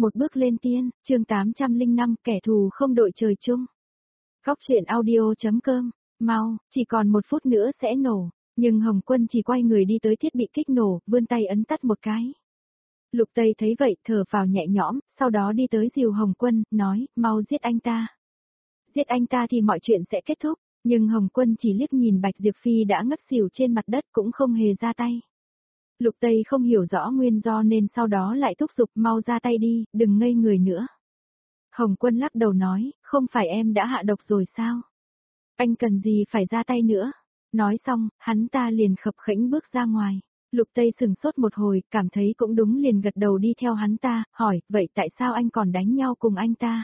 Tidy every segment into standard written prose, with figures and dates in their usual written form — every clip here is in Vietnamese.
Một bước lên tiên, chương 805, kẻ thù không đội trời chung. Góc truyện audio.com, mau, chỉ còn 1 phút nữa sẽ nổ, nhưng Hồng Quân chỉ quay người đi tới thiết bị kích nổ, vươn tay ấn tắt một cái. Lục Tây thấy vậy, thở vào nhẹ nhõm, sau đó đi tới dìu Hồng Quân, nói, mau giết anh ta. Giết anh ta thì mọi chuyện sẽ kết thúc, nhưng Hồng Quân chỉ liếc nhìn Bạch Diệp Phi đã ngất xỉu trên mặt đất cũng không hề ra tay. Lục Tây không hiểu rõ nguyên do nên sau đó lại thúc giục mau ra tay đi, đừng ngây người nữa. Hồng Quân lắc đầu nói, không phải em đã hạ độc rồi sao? Anh cần gì phải ra tay nữa? Nói xong, hắn ta liền khập khiễng bước ra ngoài. Lục Tây sừng sốt một hồi, cảm thấy cũng đúng liền gật đầu đi theo hắn ta, hỏi, vậy tại sao anh còn đánh nhau cùng anh ta?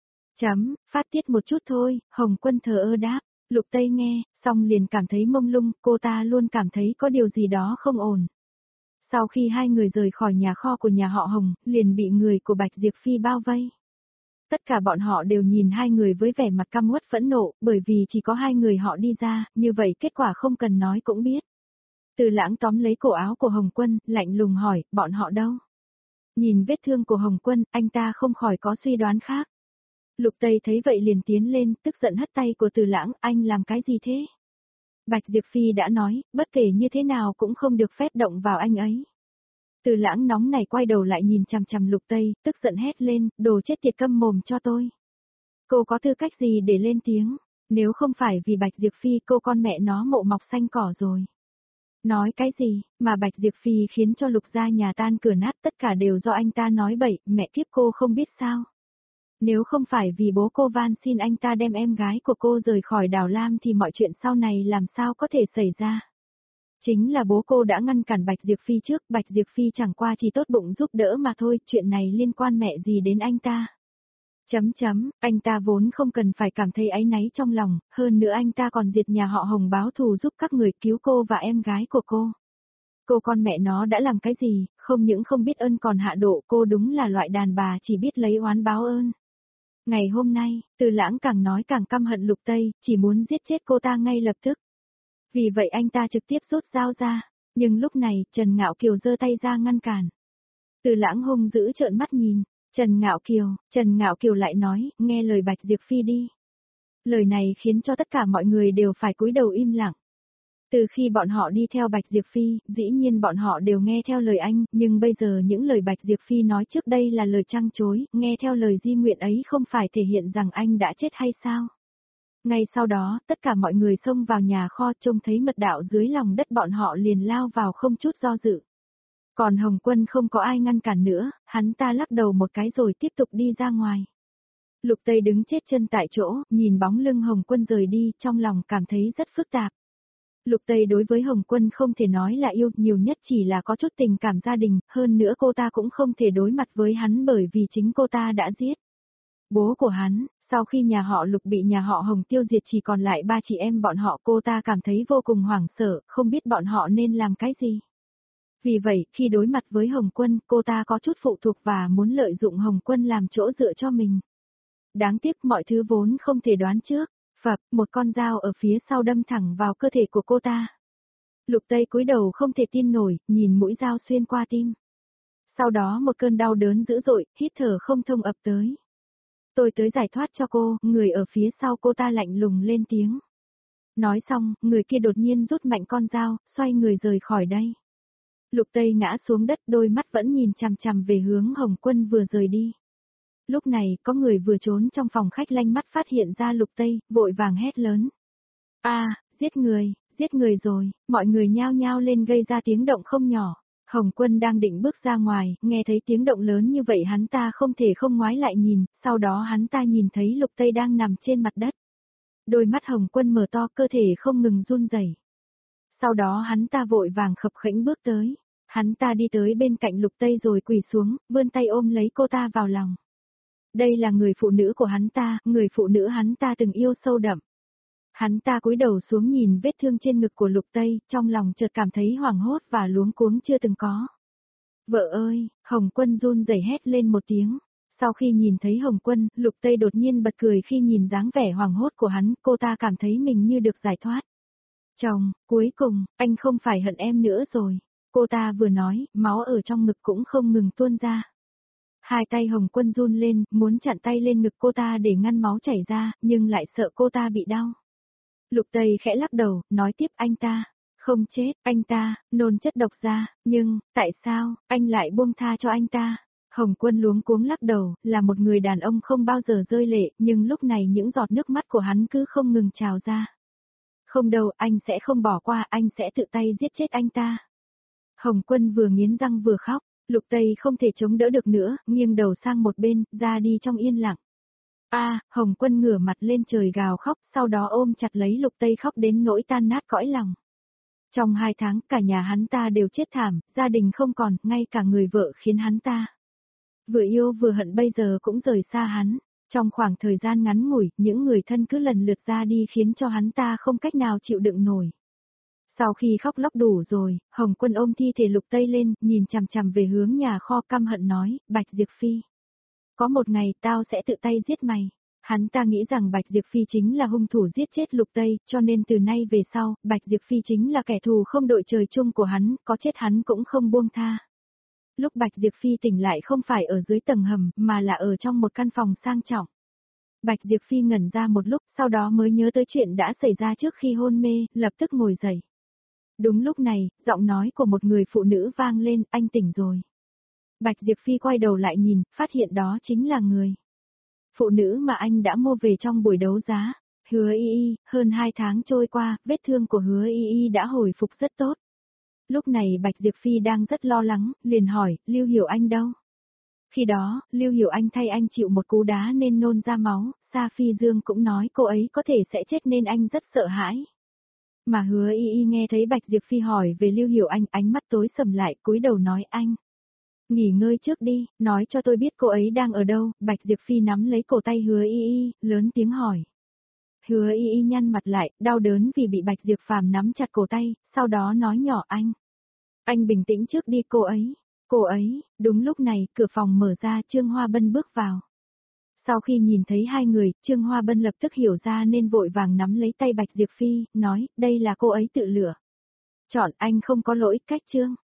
Phát tiết một chút thôi, Hồng Quân thờ ơ đáp. Lục Tây nghe, xong liền cảm thấy mông lung, cô ta luôn cảm thấy có điều gì đó không ổn. Sau khi hai người rời khỏi nhà kho của nhà họ Hồng, liền bị người của Bạch Diệp Phi bao vây. Tất cả bọn họ đều nhìn hai người với vẻ mặt căm uất phẫn nộ, bởi vì chỉ có hai người họ đi ra, như vậy kết quả không cần nói cũng biết. Từ Lãng tóm lấy cổ áo của Hồng Quân, lạnh lùng hỏi, bọn họ đâu? Nhìn vết thương của Hồng Quân, anh ta không khỏi có suy đoán khác. Lục Tây thấy vậy liền tiến lên, tức giận hất tay của Từ Lãng, anh làm cái gì thế? Bạch Diệp Phi đã nói, bất kể như thế nào cũng không được phép động vào anh ấy. Từ Lãng nóng này quay đầu lại nhìn chằm chằm Lục Tây, tức giận hét lên, đồ chết tiệt câm mồm cho tôi. Cô có tư cách gì để lên tiếng, nếu không phải vì Bạch Diệp Phi cô con mẹ nó mộ mọc xanh cỏ rồi. Nói cái gì, mà Bạch Diệp Phi khiến cho Lục gia nhà tan cửa nát, tất cả đều do anh ta nói bậy, mẹ kiếp cô không biết sao. Nếu không phải vì bố cô van xin anh ta đem em gái của cô rời khỏi Đào Lam thì mọi chuyện sau này làm sao có thể xảy ra. Chính là bố cô đã ngăn cản Bạch Diệp Phi trước, Bạch Diệp Phi chẳng qua chỉ tốt bụng giúp đỡ mà thôi, chuyện này liên quan mẹ gì đến anh ta. Anh ta vốn không cần phải cảm thấy áy náy trong lòng, hơn nữa anh ta còn diệt nhà họ Hồng báo thù giúp các người cứu cô và em gái của cô. Cô con mẹ nó đã làm cái gì, không những không biết ơn còn hạ độ, cô đúng là loại đàn bà chỉ biết lấy oán báo ơn. Ngày hôm nay, Từ Lãng càng nói càng căm hận Lục Tây, chỉ muốn giết chết cô ta ngay lập tức. Vì vậy anh ta trực tiếp rút dao ra, nhưng lúc này Trần Ngạo Kiều giơ tay ra ngăn cản. Từ Lãng hung dữ trợn mắt nhìn, Trần Ngạo Kiều lại nói, nghe lời Bạch Diệp Phi đi. Lời này khiến cho tất cả mọi người đều phải cúi đầu im lặng. Từ khi bọn họ đi theo Bạch Diệp Phi, dĩ nhiên bọn họ đều nghe theo lời anh, nhưng bây giờ những lời Bạch Diệp Phi nói trước đây là lời trăng chối, nghe theo lời di nguyện ấy không phải thể hiện rằng anh đã chết hay sao? Ngay sau đó, tất cả mọi người xông vào nhà kho trông thấy mật đạo dưới lòng đất bọn họ liền lao vào không chút do dự. Còn Hồng Quân không có ai ngăn cản nữa, hắn ta lắc đầu một cái rồi tiếp tục đi ra ngoài. Lục Tây đứng chết chân tại chỗ, nhìn bóng lưng Hồng Quân rời đi, trong lòng cảm thấy rất phức tạp. Lục Tây đối với Hồng Quân không thể nói là yêu, nhiều nhất chỉ là có chút tình cảm gia đình, hơn nữa cô ta cũng không thể đối mặt với hắn bởi vì chính cô ta đã giết bố của hắn. Sau khi nhà họ Lục bị nhà họ Hồng tiêu diệt chỉ còn lại 3 chị em bọn họ, cô ta cảm thấy vô cùng hoảng sợ, không biết bọn họ nên làm cái gì. Vì vậy, khi đối mặt với Hồng Quân, cô ta có chút phụ thuộc và muốn lợi dụng Hồng Quân làm chỗ dựa cho mình. Đáng tiếc mọi thứ vốn không thể đoán trước. Phập, một con dao ở phía sau đâm thẳng vào cơ thể của cô ta. Lục Tây cúi đầu không thể tin nổi, nhìn mũi dao xuyên qua tim. Sau đó một cơn đau đớn dữ dội, hít thở không thông ập tới. Tôi tới giải thoát cho cô, người ở phía sau cô ta lạnh lùng lên tiếng. Nói xong, người kia đột nhiên rút mạnh con dao, xoay người rời khỏi đây. Lục Tây ngã xuống đất, đôi mắt vẫn nhìn chằm chằm về hướng Hồng Quân vừa rời đi. Lúc này, có người vừa trốn trong phòng khách lanh mắt phát hiện ra Lục Tây, vội vàng hét lớn. Giết người rồi, mọi người nhao nhao lên gây ra tiếng động không nhỏ. Hồng Quân đang định bước ra ngoài, nghe thấy tiếng động lớn như vậy hắn ta không thể không ngoái lại nhìn, sau đó hắn ta nhìn thấy Lục Tây đang nằm trên mặt đất. Đôi mắt Hồng Quân mở to, cơ thể không ngừng run rẩy. Sau đó hắn ta vội vàng khập khiễng bước tới. Hắn ta đi tới bên cạnh Lục Tây rồi quỳ xuống, vươn tay ôm lấy cô ta vào lòng. Đây là người phụ nữ của hắn ta, người phụ nữ hắn ta từng yêu sâu đậm. Hắn ta cúi đầu xuống nhìn vết thương trên ngực của Lục Tây, trong lòng chợt cảm thấy hoảng hốt và luống cuống chưa từng có. Vợ ơi, Hồng Quân run rẩy hét lên một tiếng. Sau khi nhìn thấy Hồng Quân, Lục Tây đột nhiên bật cười khi nhìn dáng vẻ hoảng hốt của hắn, cô ta cảm thấy mình như được giải thoát. Chồng, cuối cùng, anh không phải hận em nữa rồi. Cô ta vừa nói, máu ở trong ngực cũng không ngừng tuôn ra. Hai tay Hồng Quân run lên, muốn chặn tay lên ngực cô ta để ngăn máu chảy ra, nhưng lại sợ cô ta bị đau. Lục Tây khẽ lắc đầu, nói tiếp anh ta, không chết, anh ta, nôn chất độc ra, nhưng, tại sao, anh lại buông tha cho anh ta? Hồng Quân luống cuống lắc đầu, là một người đàn ông không bao giờ rơi lệ, nhưng lúc này những giọt nước mắt của hắn cứ không ngừng trào ra. Không đâu, anh sẽ không bỏ qua, anh sẽ tự tay giết chết anh ta. Hồng Quân vừa nghiến răng vừa khóc, Lục Tây không thể chống đỡ được nữa, nghiêng đầu sang một bên, ra đi trong yên lặng. Hồng Quân ngửa mặt lên trời gào khóc, sau đó ôm chặt lấy Lục Tây khóc đến nỗi tan nát cõi lòng. Trong 2 tháng, cả nhà hắn ta đều chết thảm, gia đình không còn, ngay cả người vợ khiến hắn ta vừa yêu vừa hận bây giờ cũng rời xa hắn. Trong khoảng thời gian ngắn ngủi, những người thân cứ lần lượt ra đi khiến cho hắn ta không cách nào chịu đựng nổi. Sau khi khóc lóc đủ rồi, Hồng Quân ôm thi thể Lục Tây lên, nhìn chằm chằm về hướng nhà kho căm hận nói, Bạch Diệp Phi. Có một ngày tao sẽ tự tay giết mày. Hắn ta nghĩ rằng Bạch Diệp Phi chính là hung thủ giết chết Lục Tây, cho nên từ nay về sau, Bạch Diệp Phi chính là kẻ thù không đội trời chung của hắn, có chết hắn cũng không buông tha. Lúc Bạch Diệp Phi tỉnh lại không phải ở dưới tầng hầm, mà là ở trong một căn phòng sang trọng. Bạch Diệp Phi ngẩn ra một lúc, sau đó mới nhớ tới chuyện đã xảy ra trước khi hôn mê, lập tức ngồi dậy. Đúng lúc này, giọng nói của một người phụ nữ vang lên, anh tỉnh rồi. Bạch Diệp Phi quay đầu lại nhìn, phát hiện đó chính là người phụ nữ mà anh đã mua về trong buổi đấu giá. Hứa Y Y, hơn 2 tháng trôi qua, vết thương của Hứa Y Y đã hồi phục rất tốt. Lúc này Bạch Diệp Phi đang rất lo lắng, liền hỏi, Lưu Hiểu Anh đâu? Khi đó, Lưu Hiểu Anh thay anh chịu một cú đá nên nôn ra máu, Sa Phi Dương cũng nói cô ấy có thể sẽ chết nên anh rất sợ hãi. Mà Hứa Y Y nghe thấy Bạch Diệp Phi hỏi về Lưu Hiểu Anh, ánh mắt tối sầm lại, cúi đầu nói anh. Nghỉ ngơi trước đi, nói cho tôi biết cô ấy đang ở đâu. Bạch Diệp Phi nắm lấy cổ tay Hứa Y Y, lớn tiếng hỏi. Hứa Y Y nhăn mặt lại, đau đớn vì bị Bạch Diệp Phàm nắm chặt cổ tay, sau đó nói nhỏ anh. Anh bình tĩnh trước đi cô ấy. Cô ấy, đúng lúc này, cửa phòng mở ra, Trương Hoa Bân bước vào. Sau khi nhìn thấy hai người, Trương Hoa Bân lập tức hiểu ra nên vội vàng nắm lấy tay Bạch Diệp Phi, nói, đây là cô ấy tự lựa. Chọn anh không có lỗi, cách Trương.